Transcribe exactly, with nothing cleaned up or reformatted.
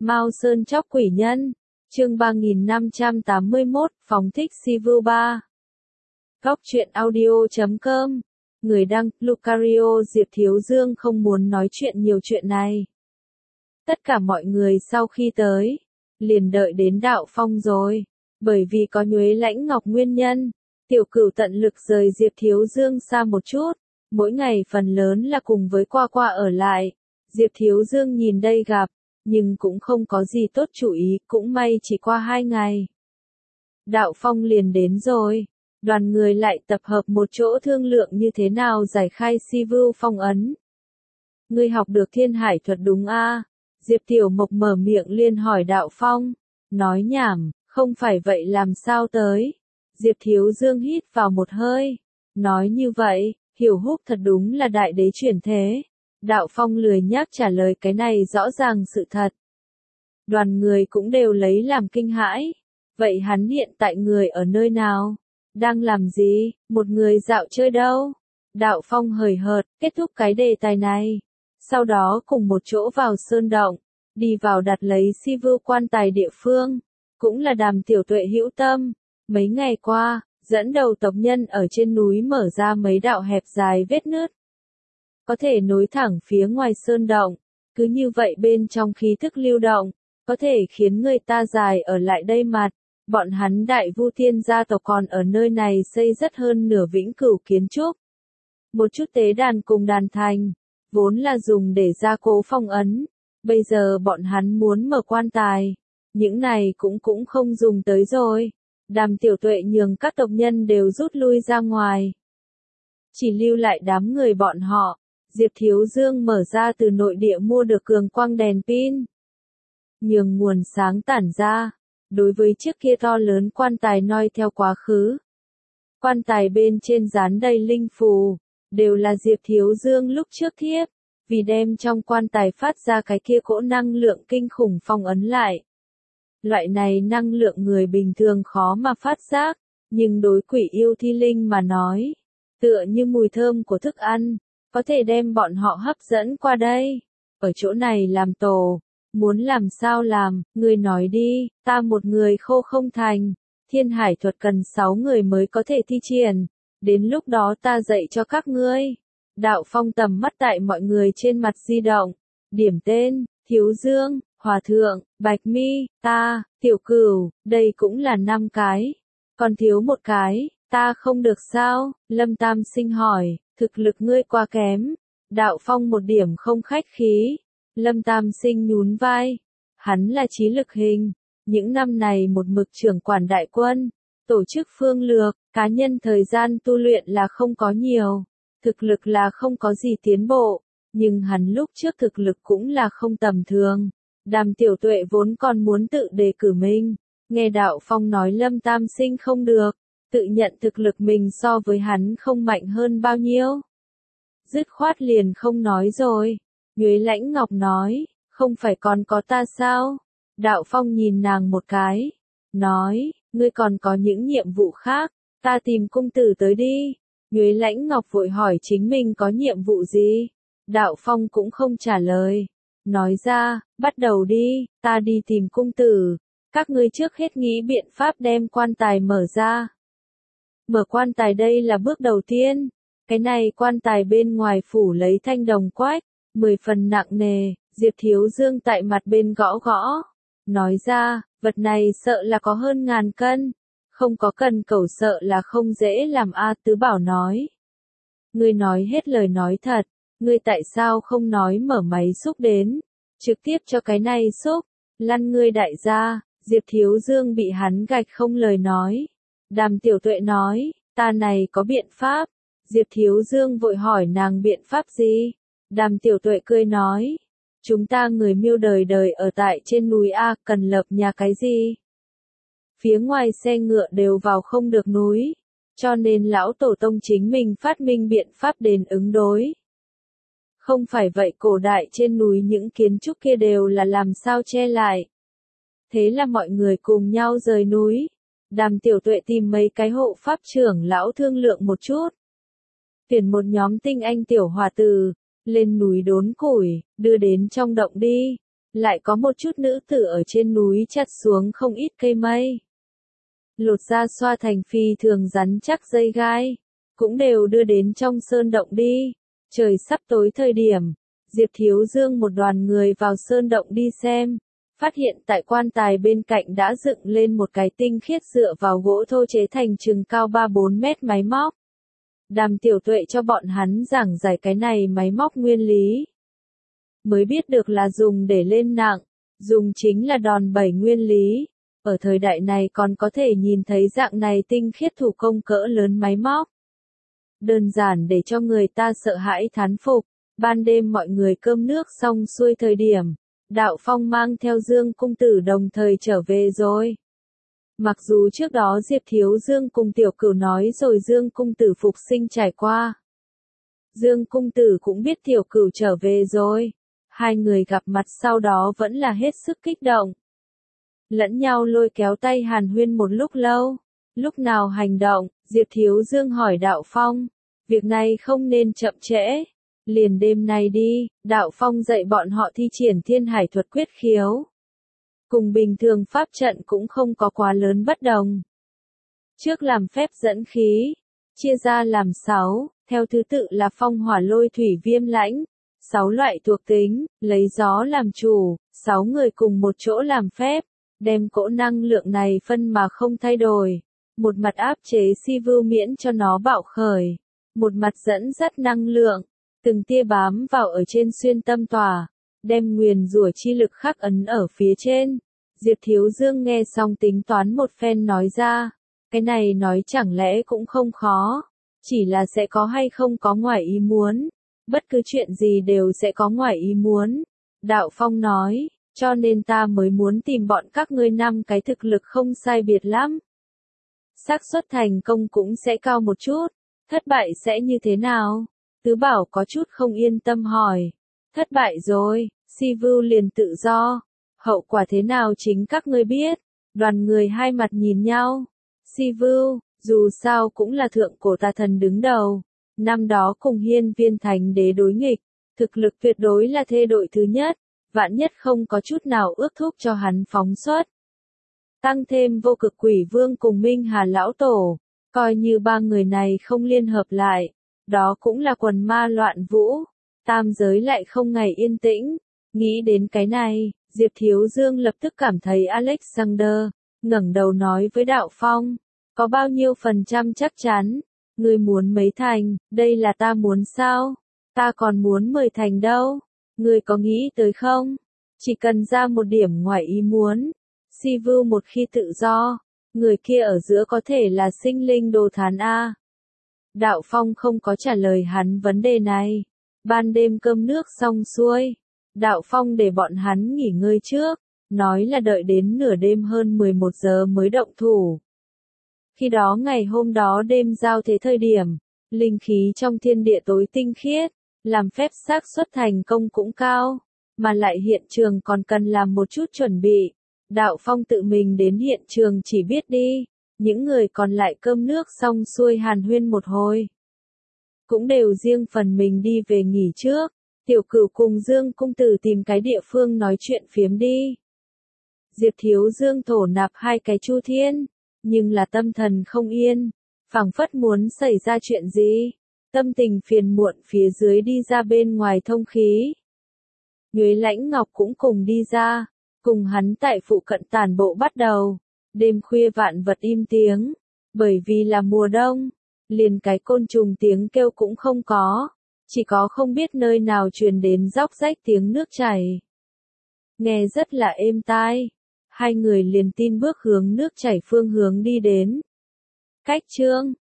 Mao Sơn chóc quỷ nhân, chương ba nghìn năm trăm tám mươi mốt, phóng thích si vu ba. Góc truyện audio chấm com, người đăng, Lucario. Diệp Thiếu Dương không muốn nói chuyện nhiều chuyện này. Tất cả mọi người sau khi tới, liền đợi đến Đạo Phong rồi, bởi vì có Nhuế Lãnh Ngọc nguyên nhân, Tiểu Cửu tận lực rời Diệp Thiếu Dương xa một chút, mỗi ngày phần lớn là cùng với Qua Qua ở lại. Diệp Thiếu Dương nhìn đây gặp, nhưng cũng không có gì tốt chủ ý, cũng may chỉ qua hai ngày. Đạo Phong liền đến rồi, đoàn người lại tập hợp một chỗ thương lượng như thế nào giải khai si vu phong ấn. Ngươi học được Thiên Hải thuật đúng a? Diệp Tiểu Mộc mở miệng liền hỏi Đạo Phong, nói nhảm, không phải vậy làm sao tới? Diệp Thiếu Dương hít vào một hơi, nói như vậy, Hiểu Húc thật đúng là đại đế chuyển thế. Đạo Phong lười nhác trả lời cái này rõ ràng sự thật. Đoàn người cũng đều lấy làm kinh hãi. Vậy hắn hiện tại người ở nơi nào? Đang làm gì? Một người dạo chơi đâu? Đạo Phong hời hợt, kết thúc cái đề tài này. Sau đó cùng một chỗ vào sơn động, đi vào đặt lấy si vu quan tài địa phương. Cũng là Đàm Tiểu Tuệ hữu tâm. Mấy ngày qua, dẫn đầu tộc nhân ở trên núi mở ra mấy đạo hẹp dài vết nứt. Có thể nối thẳng phía ngoài sơn động, cứ như vậy bên trong khí thức lưu động, có thể khiến người ta dài ở lại đây mặt. Bọn hắn Đại Vu Thiên gia tộc còn ở nơi này xây rất hơn nửa vĩnh cửu kiến trúc. Một chút tế đàn cùng đàn thành, vốn là dùng để gia cố phong ấn, bây giờ bọn hắn muốn mở quan tài, những này cũng cũng không dùng tới rồi. Đàm Tiểu Tuệ nhường các tộc nhân đều rút lui ra ngoài, chỉ lưu lại đám người bọn họ. Diệp Thiếu Dương mở ra từ nội địa mua được cường quang đèn pin, nhường nguồn sáng tản ra, đối với chiếc kia to lớn quan tài noi theo quá khứ. Quan tài bên trên dán đầy linh phù, đều là Diệp Thiếu Dương lúc trước thiếp, vì đem trong quan tài phát ra cái kia cỗ năng lượng kinh khủng phong ấn lại. Loại này năng lượng người bình thường khó mà phát giác, nhưng đối quỷ yêu thi linh mà nói, tựa như mùi thơm của thức ăn, có thể đem bọn họ hấp dẫn qua đây. Ở chỗ này làm tổ, muốn làm sao làm, ngươi nói đi, ta một người khô không thành. Thiên Hải thuật cần sáu người mới có thể thi triển, đến lúc đó ta dạy cho các ngươi. Đạo Phong tầm mắt tại mọi người trên mặt di động, điểm tên, Thiếu Dương, Hòa Thượng, Bạch Mi, ta, Tiểu Cửu, đây cũng là năm cái, còn thiếu một cái, ta không được sao? Lâm Tam Sinh hỏi. Thực lực ngươi quá kém. Đạo Phong một điểm không khách khí. Lâm Tam Sinh nhún vai. Hắn là trí lực hình. Những năm này một mực trưởng quản đại quân, tổ chức phương lược, cá nhân thời gian tu luyện là không có nhiều. Thực lực là không có gì tiến bộ. Nhưng hắn lúc trước thực lực cũng là không tầm thường. Đàm Tiểu Tuệ vốn còn muốn tự đề cử mình. Nghe Đạo Phong nói Lâm Tam Sinh không được, tự nhận thực lực mình so với hắn không mạnh hơn bao nhiêu. Dứt khoát liền không nói rồi. Nhuế Lãnh Ngọc nói, không phải còn có ta sao? Đạo Phong nhìn nàng một cái, nói, ngươi còn có những nhiệm vụ khác, ta tìm cung tử tới đi. Nhuế Lãnh Ngọc vội hỏi chính mình có nhiệm vụ gì? Đạo Phong cũng không trả lời, nói ra, bắt đầu đi, ta đi tìm cung tử. Các ngươi trước hết nghĩ biện pháp đem quan tài mở ra. Mở quan tài đây là bước đầu tiên. Cái này quan tài bên ngoài phủ lấy thanh đồng quách, mười phần nặng nề. Diệp Thiếu Dương tại mặt bên gõ gõ, nói ra, vật này sợ là có hơn ngàn cân, không có cần cẩu sợ là không dễ làm a. Tứ Bảo nói. Ngươi nói hết lời nói thật, ngươi tại sao không nói mở máy xúc đến, trực tiếp cho cái này xúc, lăn ngươi đại gia. Diệp Thiếu Dương bị hắn gạch không lời nói. Đàm Tiểu Tuệ nói, ta này có biện pháp. Diệp Thiếu Dương vội hỏi nàng biện pháp gì? Đàm Tiểu Tuệ cười nói, chúng ta người Miêu đời đời ở tại trên núi A, cần lập nhà cái gì? Phía ngoài xe ngựa đều vào không được núi, cho nên lão tổ tông chính mình phát minh biện pháp đến ứng đối. Không phải vậy cổ đại trên núi những kiến trúc kia đều là làm sao che lại. Thế là mọi người cùng nhau rời núi. Đàm Tiểu Tuệ tìm mấy cái hộ pháp trưởng lão thương lượng một chút. Tuyển một nhóm tinh anh tiểu hòa tử, lên núi đốn củi, đưa đến trong động đi. Lại có một chút nữ tử ở trên núi chặt xuống không ít cây mây. Lột ra xoa thành phi thường rắn chắc dây gai. Cũng đều đưa đến trong sơn động đi. Trời sắp tối thời điểm. Diệp Thiếu Dương một đoàn người vào sơn động đi xem. Phát hiện tại quan tài bên cạnh đã dựng lên một cái tinh khiết dựa vào gỗ thô chế thành chừng cao ba bốn mét máy móc. Đàm Tiểu Tuệ cho bọn hắn giảng giải cái này máy móc nguyên lý. Mới biết được là dùng để lên nặng, dùng chính là đòn bẩy nguyên lý. Ở thời đại này còn có thể nhìn thấy dạng này tinh khiết thủ công cỡ lớn máy móc. Đơn giản để cho người ta sợ hãi thán phục. Ban đêm mọi người cơm nước xong xuôi thời điểm. Đạo Phong mang theo Dương Cung Tử đồng thời trở về rồi. Mặc dù trước đó Diệp Thiếu Dương cùng Tiểu Cửu nói rồi Dương Cung Tử phục sinh trải qua. Dương Cung Tử cũng biết Tiểu Cửu trở về rồi. Hai người gặp mặt sau đó vẫn là hết sức kích động. Lẫn nhau lôi kéo tay hàn huyên một lúc lâu. Lúc nào hành động, Diệp Thiếu Dương hỏi Đạo Phong. Việc này không nên chậm trễ. Liền đêm nay đi, Đạo Phong dạy bọn họ thi triển Thiên Hải thuật quyết khiếu. Cùng bình thường pháp trận cũng không có quá lớn bất đồng. Trước làm phép dẫn khí, chia ra làm sáu, theo thứ tự là phong hỏa lôi thủy viêm lãnh, sáu loại thuộc tính, lấy gió làm chủ, sáu người cùng một chỗ làm phép, đem cỗ năng lượng này phân mà không thay đổi. Một mặt áp chế si vưu miễn cho nó bạo khởi, một mặt dẫn dắt năng lượng. Từng tia bám vào ở trên xuyên tâm tòa, đem nguyền rủa chi lực khắc ấn ở phía trên. Diệp Thiếu Dương nghe xong tính toán một phen nói ra, cái này nói chẳng lẽ cũng không khó, chỉ là sẽ có hay không có ngoài ý muốn, bất cứ chuyện gì đều sẽ có ngoài ý muốn. Đạo Phong nói, cho nên ta mới muốn tìm bọn các ngươi năm cái thực lực không sai biệt lắm. Xác suất thành công cũng sẽ cao một chút, thất bại sẽ như thế nào? Tứ Bảo có chút không yên tâm hỏi. Thất bại rồi, si vưu liền tự do. Hậu quả thế nào chính các ngươi biết. Đoàn người hai mặt nhìn nhau. Si vưu, dù sao cũng là thượng cổ tà thần đứng đầu. Năm đó cùng Hiên Viên Thánh Đế đối nghịch. Thực lực tuyệt đối là thê đội thứ nhất. Vạn nhất không có chút nào ước thúc cho hắn phóng xuất. Tăng thêm vô cực quỷ vương cùng Minh Hà Lão Tổ. Coi như ba người này không liên hợp lại. Đó cũng là quần ma loạn vũ, tam giới lại không ngày yên tĩnh. Nghĩ đến cái này, Diệp Thiếu Dương lập tức cảm thấy Alexander, ngẩng đầu nói với Đạo Phong, có bao nhiêu phần trăm chắc chắn, ngươi muốn mấy thành, đây là ta muốn sao, ta còn muốn mười thành đâu, ngươi có nghĩ tới không, chỉ cần ra một điểm ngoài ý muốn, si vưu một khi tự do, người kia ở giữa có thể là sinh linh đồ thán A. Đạo Phong không có trả lời hắn vấn đề này. Ban đêm cơm nước xong xuôi. Đạo Phong để bọn hắn nghỉ ngơi trước. Nói là đợi đến nửa đêm hơn mười một giờ mới động thủ. Khi đó ngày hôm đó đêm giao thế thời điểm. Linh khí trong thiên địa tối tinh khiết. Làm phép xác suất thành công cũng cao. Mà lại hiện trường còn cần làm một chút chuẩn bị. Đạo Phong tự mình đến hiện trường chỉ biết đi. Những người còn lại cơm nước xong xuôi hàn huyên một hồi. Cũng đều riêng phần mình đi về nghỉ trước. Tiểu Cửu cùng Dương Cung Tử tìm cái địa phương nói chuyện phiếm đi. Diệp Thiếu Dương thổ nạp hai cái chu thiên. Nhưng là tâm thần không yên. Phảng phất muốn xảy ra chuyện gì. Tâm tình phiền muộn phía dưới đi ra bên ngoài thông khí. Nhuế Lãnh Ngọc cũng cùng đi ra. Cùng hắn tại phụ cận tản bộ bắt đầu. Đêm khuya vạn vật im tiếng, bởi vì là mùa đông, liền cái côn trùng tiếng kêu cũng không có, chỉ có không biết nơi nào truyền đến róc rách tiếng nước chảy. Nghe rất là êm tai, hai người liền tin bước hướng nước chảy phương hướng đi đến. Cách chương